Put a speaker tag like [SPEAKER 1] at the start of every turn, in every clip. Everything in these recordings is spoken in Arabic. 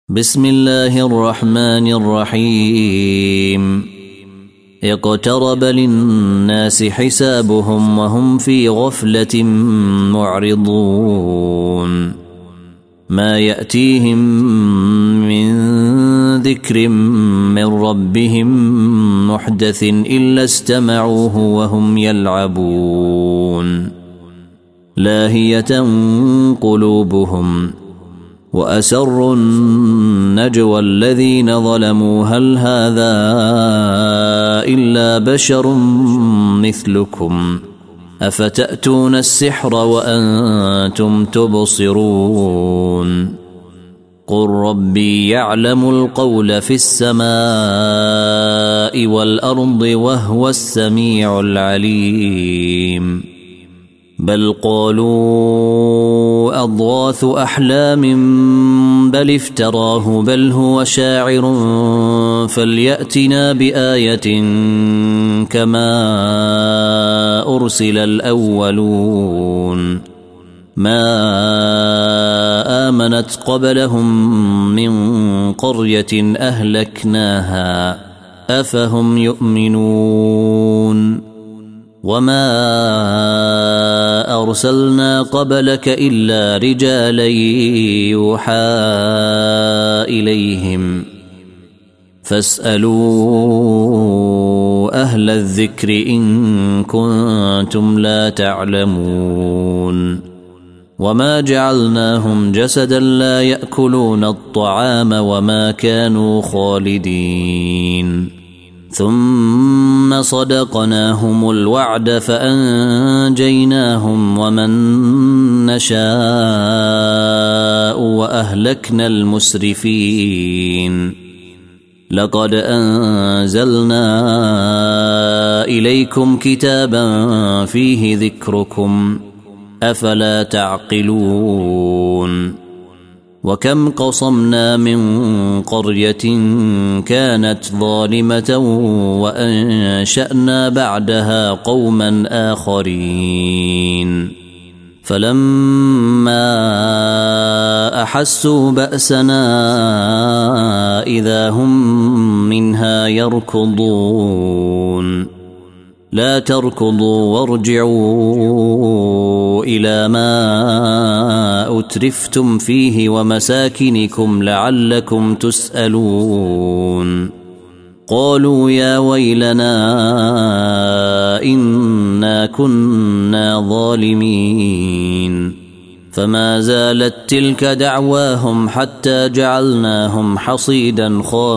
[SPEAKER 1] بسم الله الرحمن الرحيم. اقترب للناس حسابهم وهم في غفلة معرضون. ما يأتيهم من ذكر من ربهم محدث إلا استمعوه وهم يلعبون. لاهية قلوبهم وأسروا النجوى الذين ظلموا هل هذا إلا بشر مثلكم أفتأتون السحر وأنتم تبصرون. قل ربي يعلم القول في السماء والأرض وهو السميع العليم. بل قالوا أضغاث أحلام بل افتراه بل هو شاعر فليأتنا بآية كما أرسل الأولون. ما آمنت قبلهم من قرية أهلكناها أفهم يؤمنون. وما أرسلنا قبلك إلا رجالا يوحى إليهم فاسألوا أهل الذكر إن كنتم لا تعلمون. وما جعلناهم جسدا لا يأكلون الطعام وما كانوا خالدين. ثم صدقناهم الوعد فأنجيناهم ومن نشاء وأهلكنا المسرفين. لقد أنزلنا إليكم كتابا فيه ذكركم أفلا تعقلون. وكم قصمنا من قرية كانت ظالمة وأنشأنا بعدها قوما آخرين فلما أحسوا بأسنا إذا هم منها يركضون. لا تركضوا وارجعوا إلى ما أترفتم فيه ومساكنكم لعلكم تسألون. قالوا يا ويلنا إنا كنا ظالمين. فما زالت تلك دعواهم حتى جعلناهم حصيدا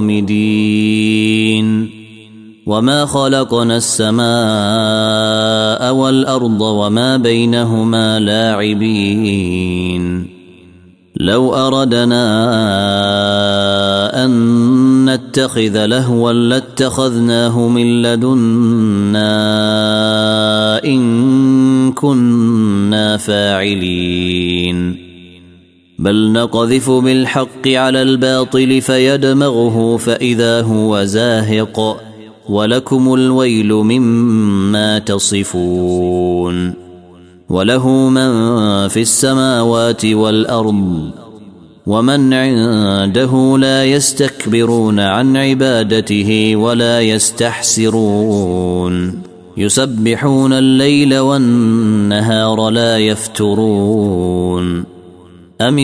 [SPEAKER 1] خامدين. وما خلقنا السماء والأرض وما بينهما لاعبين. لو أردنا أن نتخذ لهوا لاتخذناه من لدنا إن كنا فاعلين. بل نقذف بالحق على الباطل فيدمغه فإذا هو زاهق ولكم الويل مما تصفون. وله من في السماوات والأرض ومن عنده لا يستكبرون عن عبادته ولا يستحسرون. يسبحون الليل والنهار لا يفترون. أم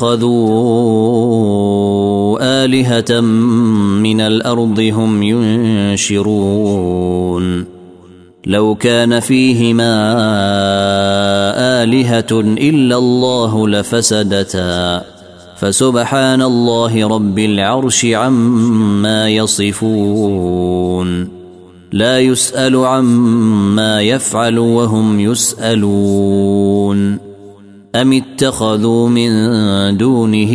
[SPEAKER 1] اتخذوا آلهة من الأرض هم ينشرون. لو كان فيهما آلهة إلا الله لفسدتا فسبحان الله رب العرش عما يصفون. لا يسأل عما يفعل وهم يسألون. أم اتخذوا من دونه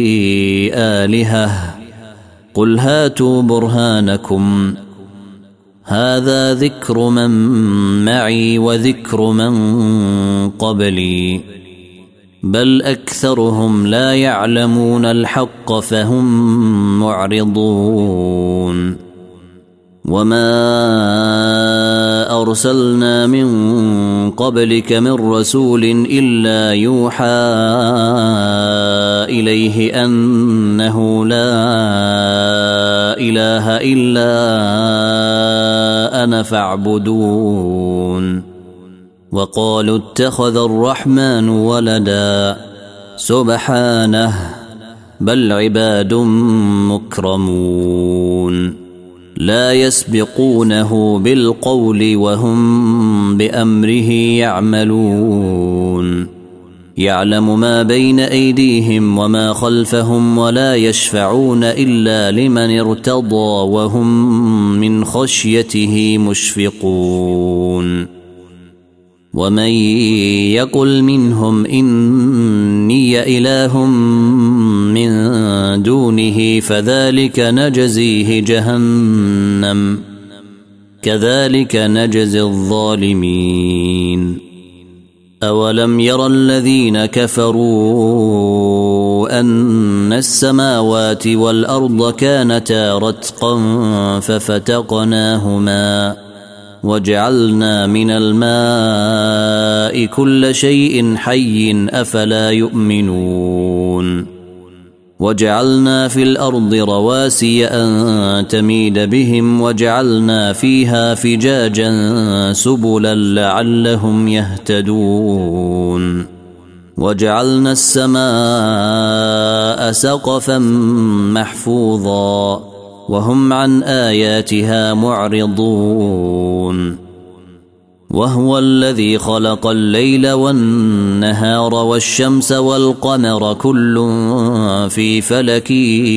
[SPEAKER 1] آلهة قل هاتوا برهانكم هذا ذكر من معي وذكر من قبلي بل أكثرهم لا يعلمون الحق فهم معرضون. وما أرسلنا من قبلك من رسول إلا يوحى إليه أنه لا إله إلا أنا فاعبدون. وقالوا اتخذ الرحمن ولدا سبحانه بل عباد مكرمون لا يسبقونه بالقول وهم بأمره يعملون. يعلم ما بين أيديهم وما خلفهم ولا يشفعون إلا لمن ارتضى وهم من خشيته مشفقون. ومن يقل منهم إني إله من دونه فذلك نجزيه جهنم كذلك نجزي الظالمين. أولم ير الذين كفروا أن السماوات والأرض كانتا رتقا ففتقناهما وجعلنا من الماء كل شيء حي أفلا يؤمنون. وجعلنا في الأرض رواسي أن تميد بهم وجعلنا فيها فجاجا سبلا لعلهم يهتدون. وجعلنا السماء سقفا محفوظا وهم عن آياتها معرضون. وهو الذي خلق الليل والنهار والشمس والقمر كل في فلك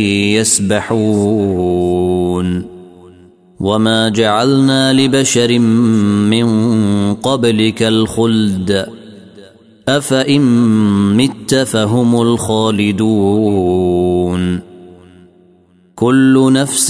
[SPEAKER 1] يسبحون. وما جعلنا لبشر من قبلك الخلد أفإن مت فهم الخالدون. كل نفس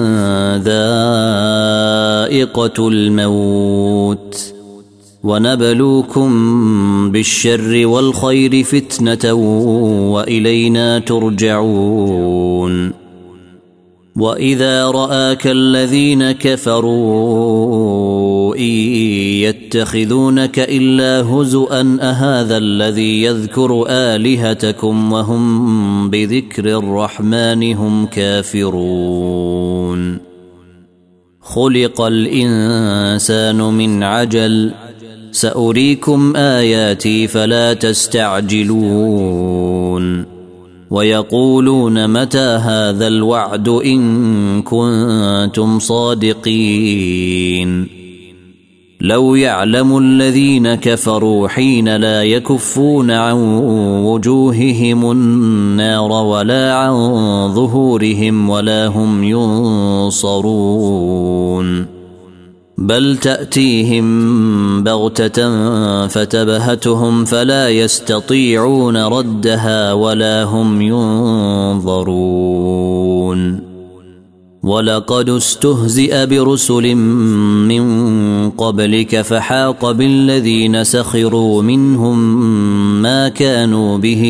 [SPEAKER 1] ذائقة الموت ونبلوكم بالشر والخير فتنة وإلينا ترجعون. وإذا رآك الذين كفروا إن يتخذونك إلا هزؤا أهذا الذي يذكر آلهتكم وهم بذكر الرحمن هم كافرون. خلق الإنسان من عجل سأريكم آياتي فلا تستعجلون. ويقولون متى هذا الوعد إن كنتم صادقين. لو يعلم الذين كفروا حين لا يكفون عن وجوههم النار ولا عن ظهورهم ولا هم ينصرون. بل تأتيهم بغتة فتبهتهم فلا يستطيعون ردها ولا هم ينظرون. ولقد استهزئ برسل من قبلك فحاق بالذين سخروا منهم ما كانوا به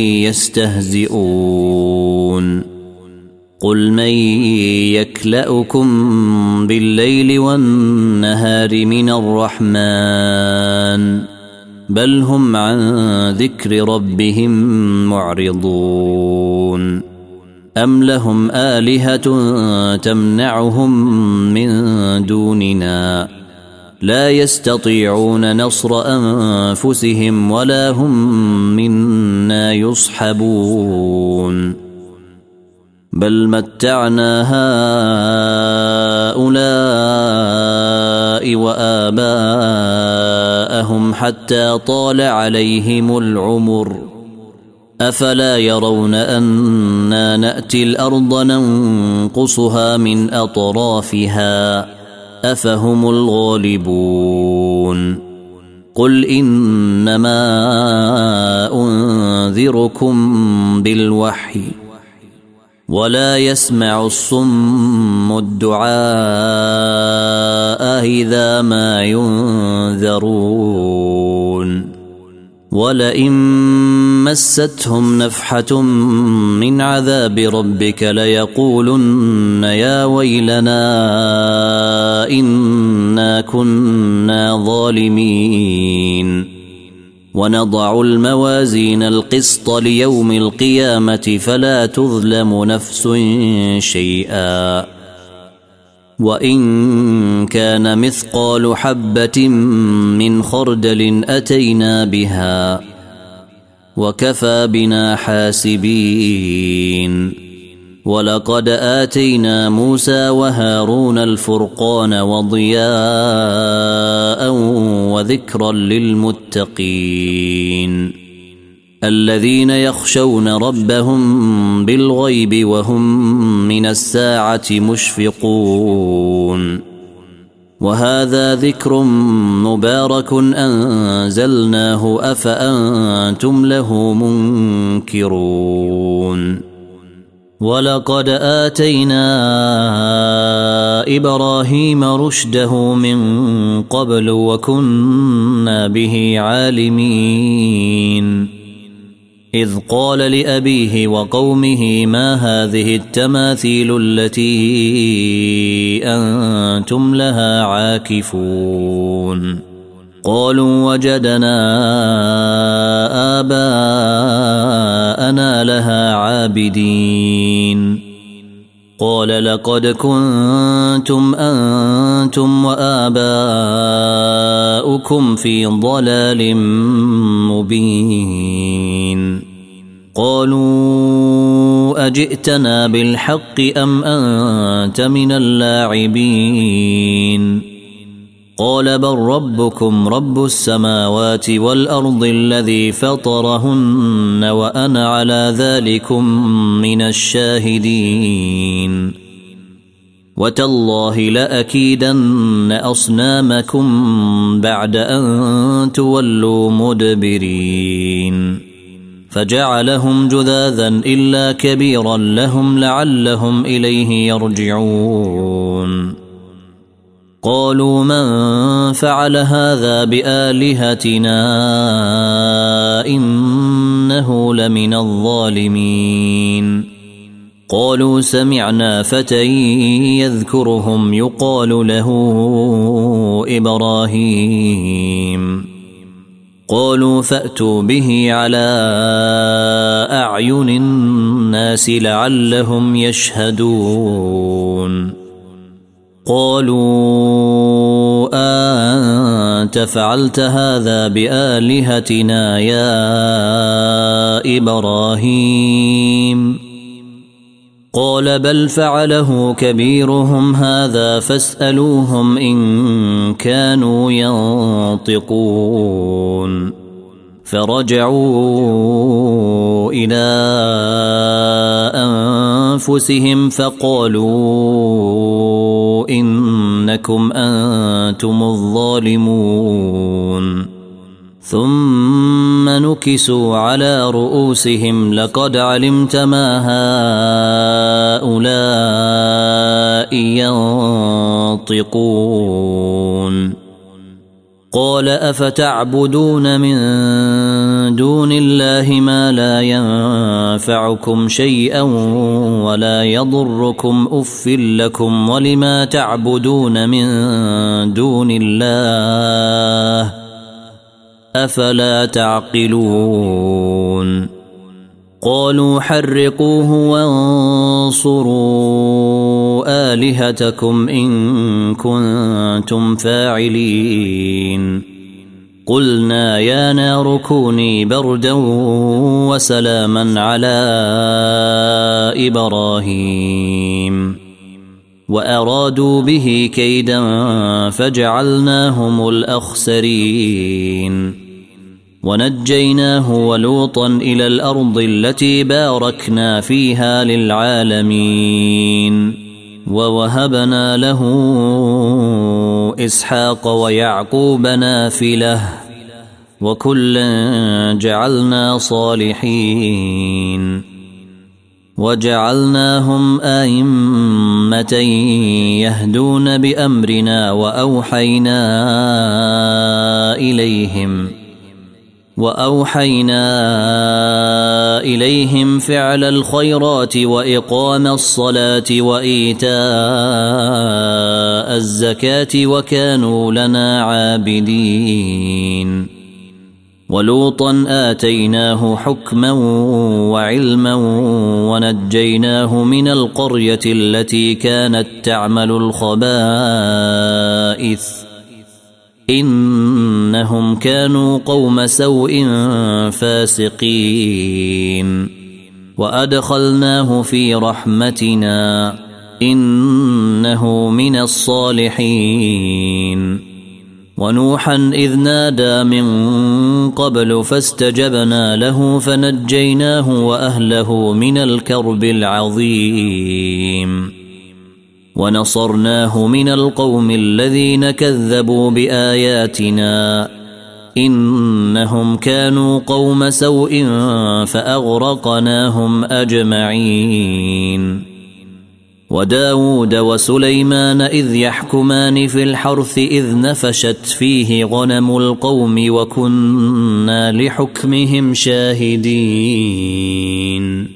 [SPEAKER 1] يستهزئون. قل من يكلأكم بالليل والنهار من الرحمن بل هم عن ذكر ربهم معرضون. أم لهم آلهة تمنعهم من دوننا لا يستطيعون نصر أنفسهم ولا هم منا يصحبون. بل متعنا هؤلاء وآباءهم حتى طال عليهم العمر أفلا يرون أنا نأتي الأرض ننقصها من أطرافها أفهم الغالبون. قل إنما أنذركم بالوحي ولا يسمع الصم الدعاء إذا ما ينذرون. ولئن مستهم نفحة من عذاب ربك ليقولن يا ويلنا إنا كنا ظالمين ونضع الموازين القسط ليوم القيامة فلا تظلم نفس شيئا وإن كان مثقال حبة من خردل أتينا بها وكفى بنا حاسبين ولقد آتينا موسى وهارون الفرقان وضياء وذكرا للمتقين الذين يخشون ربهم بالغيب وهم من الساعة مشفقون وهذا ذكر مبارك أنزلناه أفأنتم له منكرون ولقد آتينا إبراهيم رشده من قبل وكنا به عالمين إذ قال لأبيه وقومه ما هذه التماثيل التي أنتم لها عاكفون قالوا وجدنا آباءنا لها عابدين قال لقد كنتم أنتم وآباؤكم في ضلال مبين قالوا أجئتنا بالحق أم أنت من اللاعبين قال بل ربكم رب السماوات والأرض الذي فطرهن وأنا على ذلكم من الشاهدين وتالله لأكيدن أصنامكم بعد أن تولوا مدبرين فجعلهم جذاذا إلا كبيرا لهم لعلهم إليه يرجعون قالوا من فعل هذا بآلهتنا إنه لمن الظالمين قالوا سمعنا فتى يذكرهم يقال له إبراهيم قالوا فأتوا به على أعين الناس لعلهم يشهدون قالوا أنت فعلت هذا بآلهتنا يا إبراهيم قال بل فعله كبيرهم هذا فاسألوهم إن كانوا ينطقون فرجعوا إلى أنفسهم فقالوا إنكم أنتم الظالمون ثم نكسوا على رؤوسهم لقد علمت ما هؤلاء ينطقون قال أفتعبدون من دون الله ما لا ينفعكم شيئا ولا يضركم أف لكم ولما تعبدون من دون الله أفلا تعقلون قالوا حرقوه وانصروا آلهتكم إن كنتم فاعلين قلنا يا نار كوني بردا وسلاما على إبراهيم وأرادوا به كيدا فجعلناهم الأخسرين ونجيناه ولوطا إلى الأرض التي باركنا فيها للعالمين ووهبنا له إسحاق ويعقوب نافلة وكلا جعلنا صالحين وجعلناهم أئمة يهدون بأمرنا وأوحينا وأوحينا إليهم فعل الخيرات وإقام الصلاة وإيتاء الزكاة وكانوا لنا عابدين. ولوطا آتيناه حكما وعلما ونجيناه من القرية التي كانت تعمل الخبائث إنهم كانوا قوم سوء فاسقين. وأدخلناه في رحمتنا إنه من الصالحين. ونوحا إذ نادى من قبل فاستجبنا له فنجيناه وأهله من الكرب العظيم. ونصرناه من القوم الذين كذبوا بآياتنا إنهم كانوا قوم سوء فأغرقناهم أجمعين. وداود وسليمان إذ يحكمان في الحرث إذ نفشت فيه غنم القوم وكنا لحكمهم شاهدين.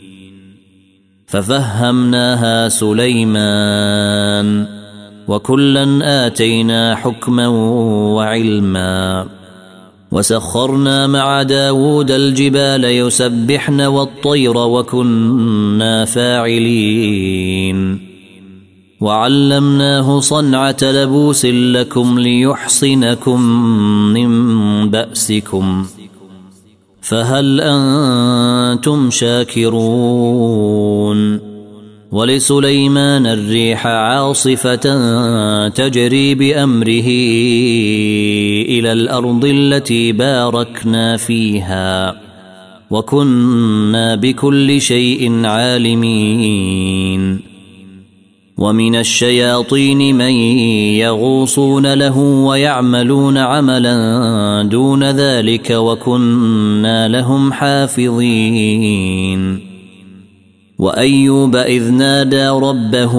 [SPEAKER 1] ففهمناها سليمان وكلا آتينا حكما وعلما. وسخرنا مع داود الجبال يسبحن والطير وكنا فاعلين. وعلمناه صنعة لبوس لكم ليحصنكم من بأسكم فهل أنتم شاكرون. ولسليمان الريح عاصفة تجري بأمره إلى الأرض التي باركنا فيها وكنا بكل شيء عالمين. ومن الشياطين من يغوصون له ويعملون عملا دون ذلك وكنا لهم حافظين. وأيوب إذ نادى ربه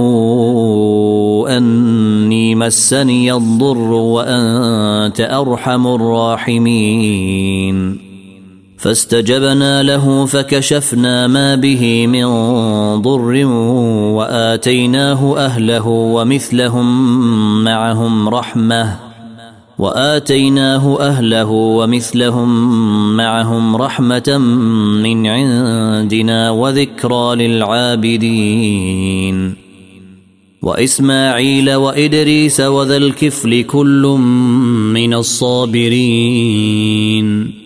[SPEAKER 1] أني مسني الضر وأنت أرحم الراحمين. فاستجبنا له فكشفنا ما به من ضر وآتيناه أهله ومثلهم معهم رحمة من عندنا وذكرى للعابدين. وإسماعيل وإدريس وذا الكفل كل من الصابرين.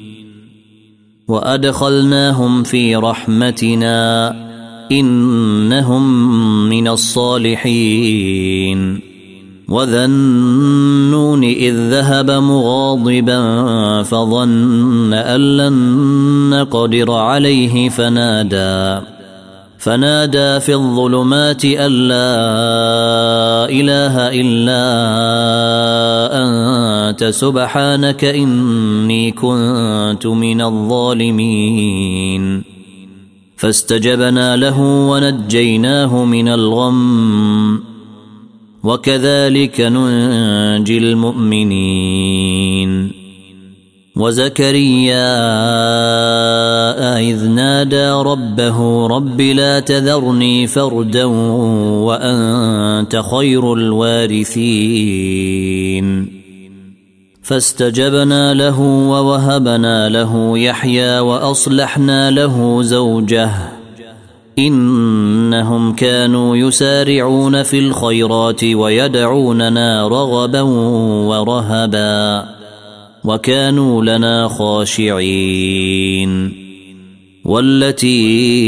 [SPEAKER 1] وأدخلناهم في رحمتنا إنهم من الصالحين. وذا النون إذ ذهب مغاضبا فظن أن لن نقدر عليه فنادى في الظلمات أن لا إله إلا أنت سبحانك إني كنت من الظالمين. فاستجبنا له ونجيناه من الغم وكذلك ننجي المؤمنين. وزكريا إذ نادى ربه رب لا تذرني فردا وأنت خير الوارثين. فاستجبنا له ووهبنا له يحيى وأصلحنا له زوجه إنهم كانوا يسارعون في الخيرات ويدعوننا رغبا ورهبا وكانوا لنا خاشعين. والتي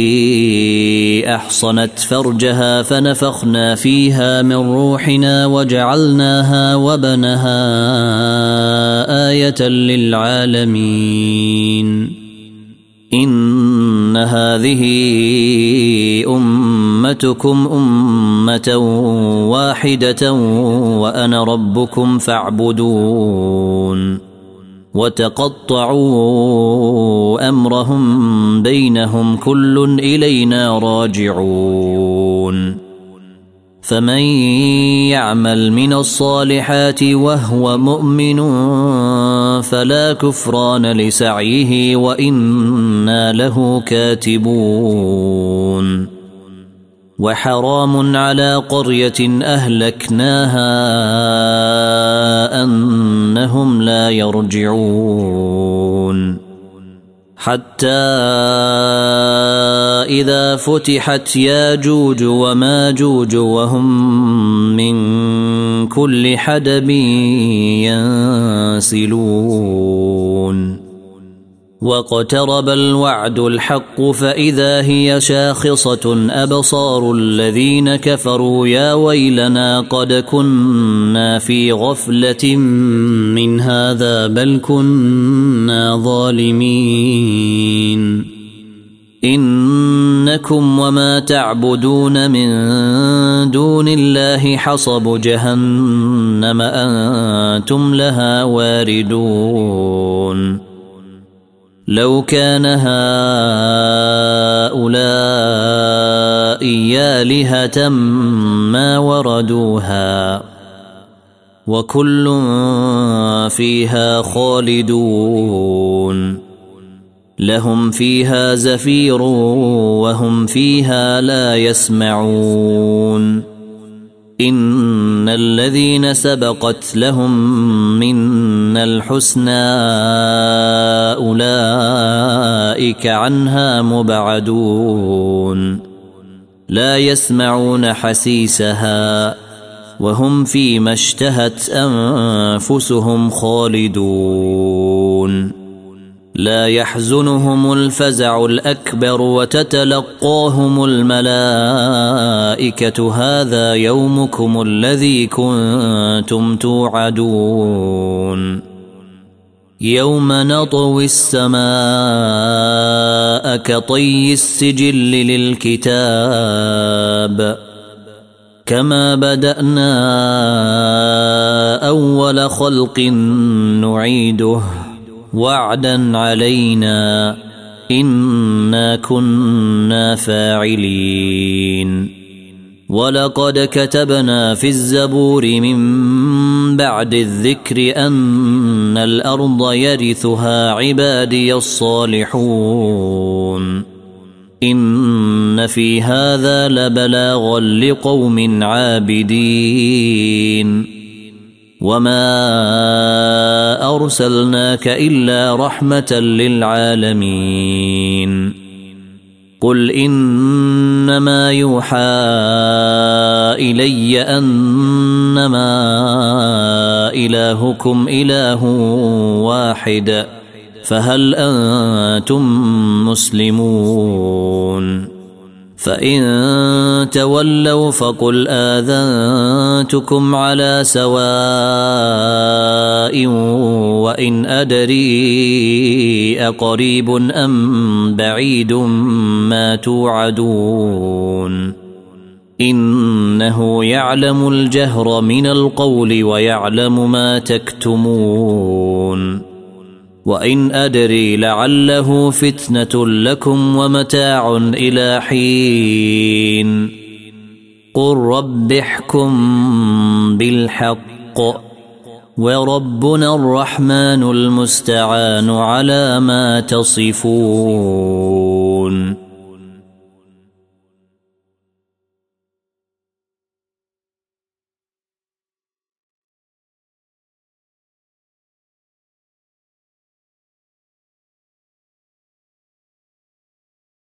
[SPEAKER 1] أحصنت فرجها فنفخنا فيها من روحنا وجعلناها وبنها آية للعالمين. إن هذه أمتكم أمة واحدة وأنا ربكم فاعبدون. وتقطعوا أمرهم بينهم كل إلينا راجعون. فمن يعمل من الصالحات وهو مؤمن فلا كفران لسعيه وإنا له كاتبون وحرام على قرية أهلكناها أنهم لا يرجعون حتى إذا فتحت ياجوج وماجوج وهم من كل حدب ينسلون واقترب الوعد الحق فإذا هي شاخصة أبصار الذين كفروا يا ويلنا قد كنا في غفلة من هذا بل كنا ظالمين إنكم وما تعبدون من دون الله حصب جهنم أنتم لها واردون لو كان هؤلاء آلهة ما وردوها وكل فيها خالدون لهم فيها زفير وهم فيها لا يسمعون إن الذين سبقت لهم منا الحسنى أولئك عنها مبعدون لا يسمعون حسيسها وهم فيما اشتهت أنفسهم خالدون لا يحزنهم الفزع الأكبر وتتلقاهم الملائكة هذا يومكم الذي كنتم توعدون يوم نطوي السماء كطي السجل للكتاب كما بدأنا أول خلق نعيده وعدا علينا إنا كنا فاعلين ولقد كتبنا في الزبور من بعد الذكر أن الأرض يرثها عبادي الصالحون إن في هذا لبلاغا لقوم عابدين وما أرسلناك إلا رحمة للعالمين قل إنما يوحى إلي أنما إلهكم إله واحد فهل أنتم مسلمون فإن تولوا فقل آذنتكم على سواء وإن أدري أقريب أم بعيد ما توعدون إنه يعلم الجهر من القول ويعلم ما تكتمون وإن أدري لعله فتنة لكم ومتاع إلى حين قل رب احكم بالحق وربنا الرحمن المستعان على ما تصفون.